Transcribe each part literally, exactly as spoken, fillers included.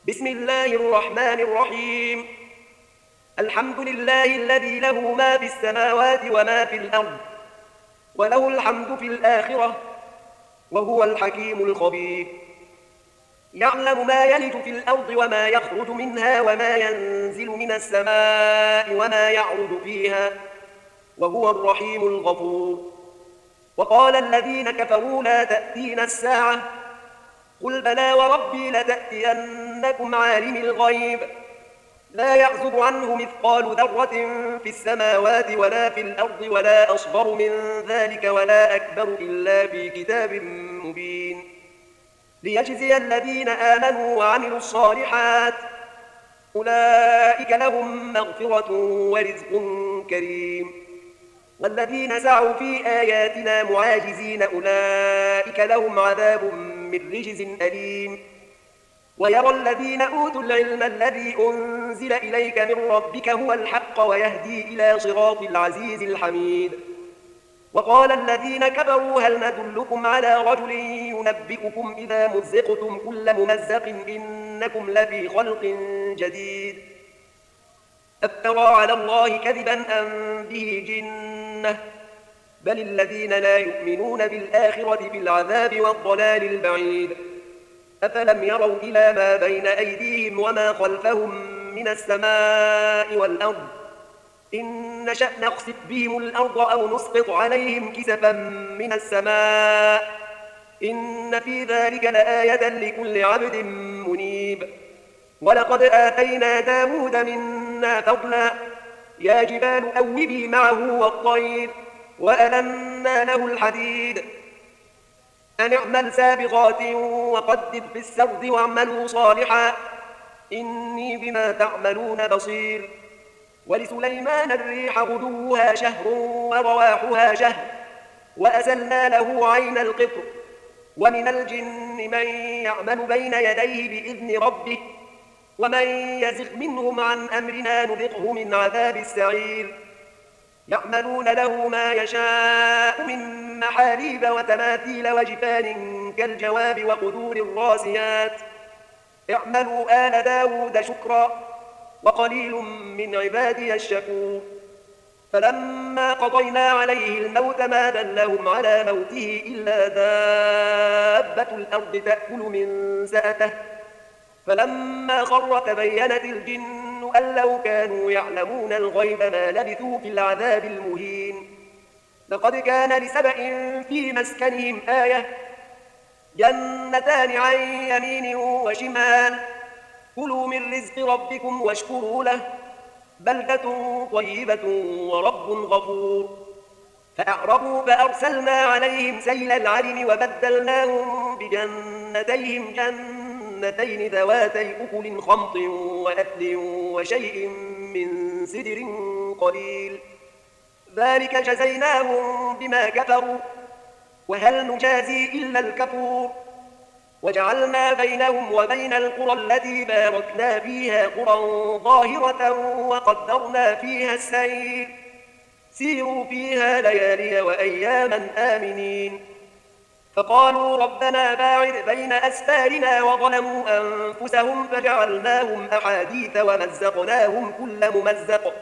بسم الله الرحمن الرحيم. الحمد لله الذي له ما في السماوات وما في الأرض، وله الحمد في الآخرة، وهو الحكيم الخبير. يعلم ما يلج في الأرض وما يخرج منها وما ينزل من السماء وما يعرج فيها، وهو الرحيم الغفور. وقال الذين كفروا لا تأتينا الساعة، قل بلى وربي لتأتينكم عالم الغيب لا يعزب عنه مثقال ذرة في السماوات ولا في الأرض ولا أصغر من ذلك ولا أكبر إلا في كتاب مبين، ليجزي الذين آمنوا وعملوا الصالحات، أولئك لهم مغفرة ورزق كريم. والذين سعوا في آياتنا معاجزين أولئك لهم عذاب من رجز أليم. ويرى الذين أوتوا العلم الذي أنزل إليك من ربك هو الحق ويهدي إلى صراط العزيز الحميد. وقال الذين كفروا هل ندلكم على رجل ينبئكم إذا مزقتم كل ممزق إنكم لفي خلق جديد. أفترى على الله كذبا أم به جنة، بل الذين لا يؤمنون بالآخرة في العذاب والضلال البعيد. أفلم يروا إلى ما بين أيديهم وما خلفهم من السماء والأرض، إن نشأ نخسف بهم الأرض أو نسقط عليهم كسفا من السماء، إن في ذلك لآية لكل عبد منيب. ولقد آتينا داود منا فضلا، يا جبال أوبي معه والطير وألنا له الحديد، أن اعمل سابغات وقدر في السرد واعملوا صالحا إني بما تعملون بصير. ولسليمان الريح غدوها شهر ورواحها شهر وأزلنا له عين القطر. ومن الجن من يعمل بين يديه بإذن ربه ومن يزغ منهم عن أمرنا نذقه من عذاب السعير. يعملون له ما يشاء من محاريب وتماثيل وجفان كالجواب وقدور الراسيات، اعملوا آل داود شكرا وقليل من عبادي الشكور. فلما قضينا عليه الموت ما دلهم على موته إلا دابة الأرض تأكل من سأته، فلما خر تبينت الجن أن لو كانوا يعلمون الغيب ما لبثوا في العذاب المهين. لقد كان لسبأ في مسكنهم آية، جنتان عن يمين وشمال، كلوا من رزق ربكم واشكروا له بلدة طيبة ورب غفور. فأعرضوا فأرسلنا عليهم سيل العرم وبدلناهم بجنتيهم جنتين ذواتي أكل خمط وأثل وشيء من سدر قليل، ذلك جزيناهم بما كفروا وهل نجازي إلا الكفور. وجعلنا بينهم وبين القرى التي باركنا فيها قرى ظاهرة وقدرنا فيها السير، سيروا فيها ليالي وأياما آمنين. فقالوا ربنا باعد بين أسفارنا وظلموا أنفسهم فجعلناهم أحاديث ومزقناهم كل ممزق،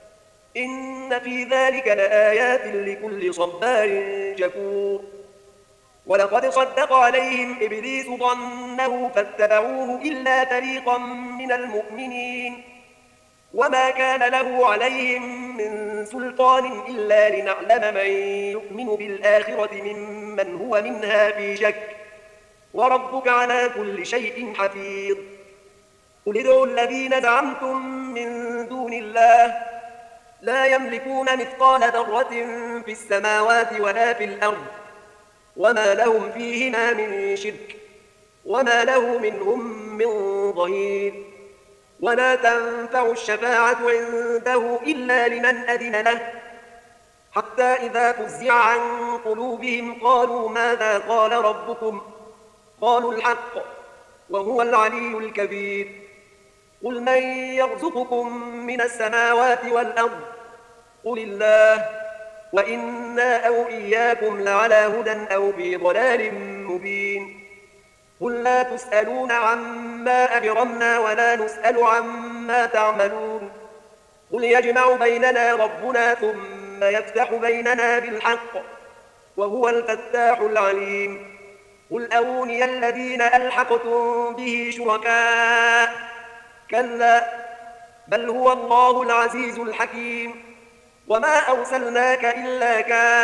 إن في ذلك لآيات لكل صبار شكور. ولقد صدق عليهم إبليس ظنه فاتبعوه إلا فريقا من المؤمنين، وما كان له عليهم من سلطان إلا لنعلم من يؤمن بالآخرة ممن هو منها في شك، وربك على كل شيء حفيظ. قل ادعوا الذين زعمتم من دون الله لا يملكون مثقال ذرة في السماوات ولا في الأرض وما لهم فيهما من شرك وما له منهم من ظهير. ولا تنفع الشفاعة عنده إلا لمن أذن له، حتى إذا فزع عن قلوبهم قالوا ماذا قال ربكم، قالوا الحق وهو العلي الكبير. قل من يرزقكم من السماوات والأرض، قل الله وإنا أو إياكم لعلى هدى أو في ضلال مبين. قل لا تسألون عما عما أجرمنا ولا نسأل عما تعملون قل يجمع بيننا ربنا ثم يفتح بيننا بالحق وهو الفتاح العليم قل أروني الذين ألحقتم به شركاء كلا بل هو الله العزيز الحكيم وما أرسلناك إلا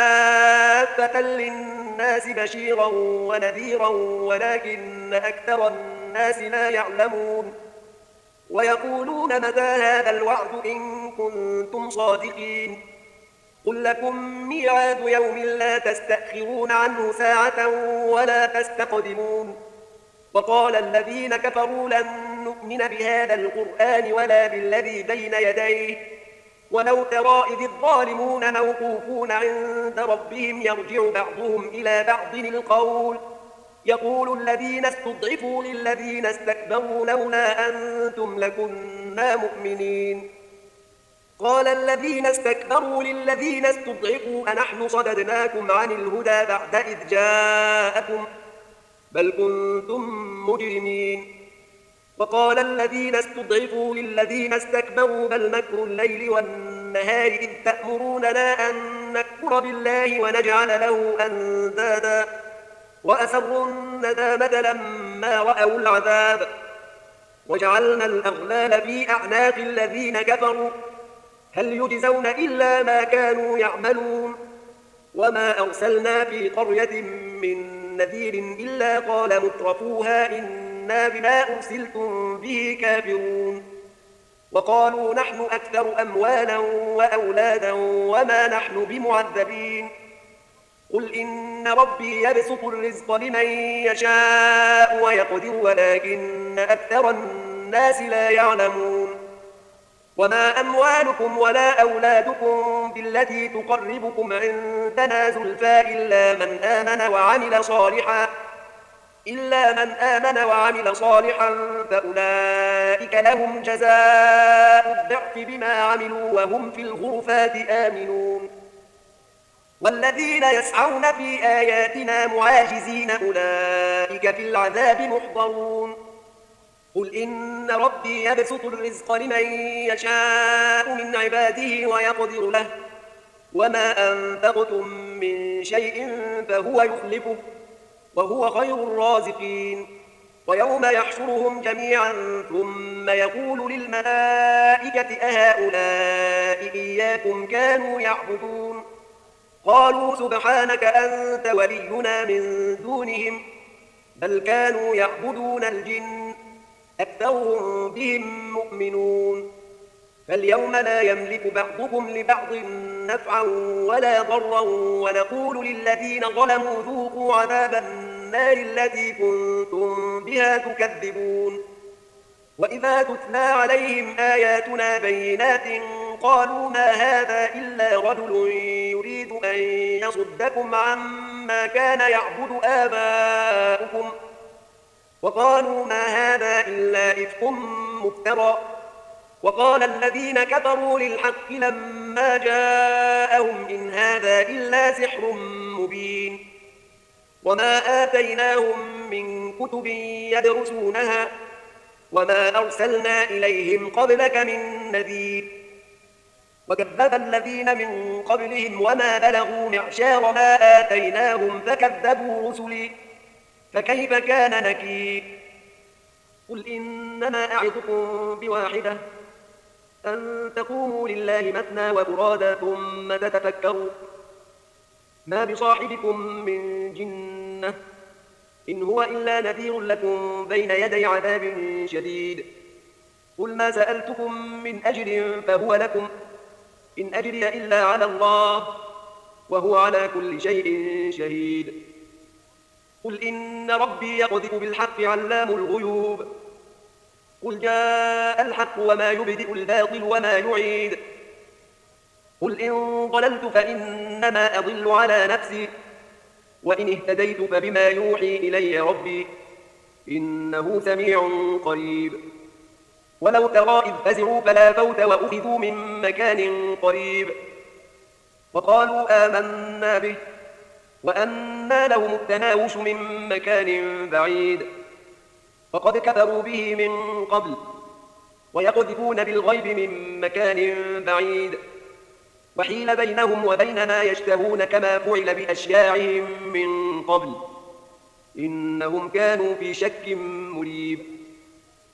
كافة للناس بشيرا ونذيرا ولكن أكثر الناس لا يعلمون ويقولون متى هذا الوعد إن كنتم صادقين قل لكم ميعاد يوم لا تستأخرون عنه ساعة ولا تستقدمون وقال الذين كفروا لن نؤمن بهذا القرآن ولا بالذي بين يديه ولو ترى إذ الظالمون موقوفون عند ربهم يرجع بعضهم إلى بعض القول يقول الذين استضعفوا للذين استكبروا لولا أنتم لكنا مؤمنين قال الذين استكبروا للذين استضعفوا أنحن صددناكم عن الهدى بعد إذ جاءكم بل كنتم مجرمين وقال الذين استضعفوا للذين استكبروا بل مكر الليل والنهار إذ تأمروننا أن نكفر بالله ونجعل له أندادا وأسروا الندامة لما رأوا العذاب وجعلنا الأغلال في أعناق الذين كفروا هل يجزون إلا ما كانوا يعملون وما أرسلنا في قرية من نذير إلا قال مترفوها إنا بما أرسلتم به كافرون وقالوا نحن أكثر أموالا وأولادا وما نحن بمعذبين قل إن ربي يبسط الرزق لمن يشاء ويقدر ولكن أكثر الناس لا يعلمون وما أموالكم ولا أولادكم بالتي تقربكم عندنا زلفى إلا من آمن وعمل صالحا إلا من آمن وعمل صالحا فأولئك لهم جزاء الضعف بما عملوا وهم في الغرفات آمنون والذين يسعون في آياتنا معاجزين أولئك في العذاب محضرون قل إن ربي يبسط الرزق لمن يشاء من عباده ويقدر له وما أنفقتم من شيء فهو يخلفه وهو خير الرازقين ويوم يحشرهم جميعا ثم يقول للملائكة أهؤلاء إياكم كانوا يعبدون قالوا سبحانك أنت ولينا من دونهم بل كانوا يعبدون الجن أكثرهم بهم مؤمنون فاليوم لا يملك بعضكم لبعض نفعا ولا ضرا ونقول للذين ظلموا ذوقوا عذاب النار التي كنتم بها تكذبون وإذا تتلى عليهم آياتنا بينات قالوا ما هذا إلا رجل يريد أن يصدكم عما كان يعبد آباؤكم وقالوا ما هذا إلا إفك مفترى وقال الذين كفروا للحق لما جاءهم إن هذا إلا سحر مبين وما آتيناهم من كتب يدرسونها وما أرسلنا إليهم قبلك من نذير وكذب الذين من قبلهم وما بلغوا معشار ما آتيناهم فكذبوا رسلي فكيف كان نكير قل إنما أعظكم بواحدة أن تقوموا لله مثنى وفرادى ثم تتفكروا ما بصاحبكم من جنة إن هو إلا نذير لكم بين يدي عذاب شديد قل ما سألتكم من أجر فهو لكم إن أجري إلا على الله وهو على كل شيء شهيد قل إن ربي يقذف بالحق علام الغيوب قل جاء الحق وما يبدئ الباطل وما يعيد قل إن ضللت فإنما أضل على نفسي وإن اهتديت فبما يوحي إلي ربي إنه سميع قريب ولو ترى إذ فزعوا فلا فوت وأخذوا من مكان قريب وقالوا آمنا به وأنى لهم التناوش من مكان بعيد فقد كفروا به من قبل ويقذفون بالغيب من مكان بعيد وحيل بينهم وبين ما يشتهون كما فعل بأشياعهم من قبل إنهم كانوا في شك مريب